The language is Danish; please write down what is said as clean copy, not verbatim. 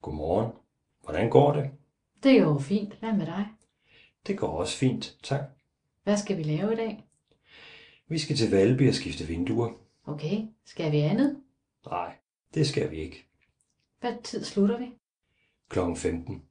Godmorgen. Hvordan går det? Det går fint. Hvad med dig? Det går også fint, tak. Hvad skal vi lave i dag? Vi skal til Valby og skifte vinduer. Okay, skal vi andet? Nej, det skal vi ikke. Hvad tid slutter vi? Klokken 15.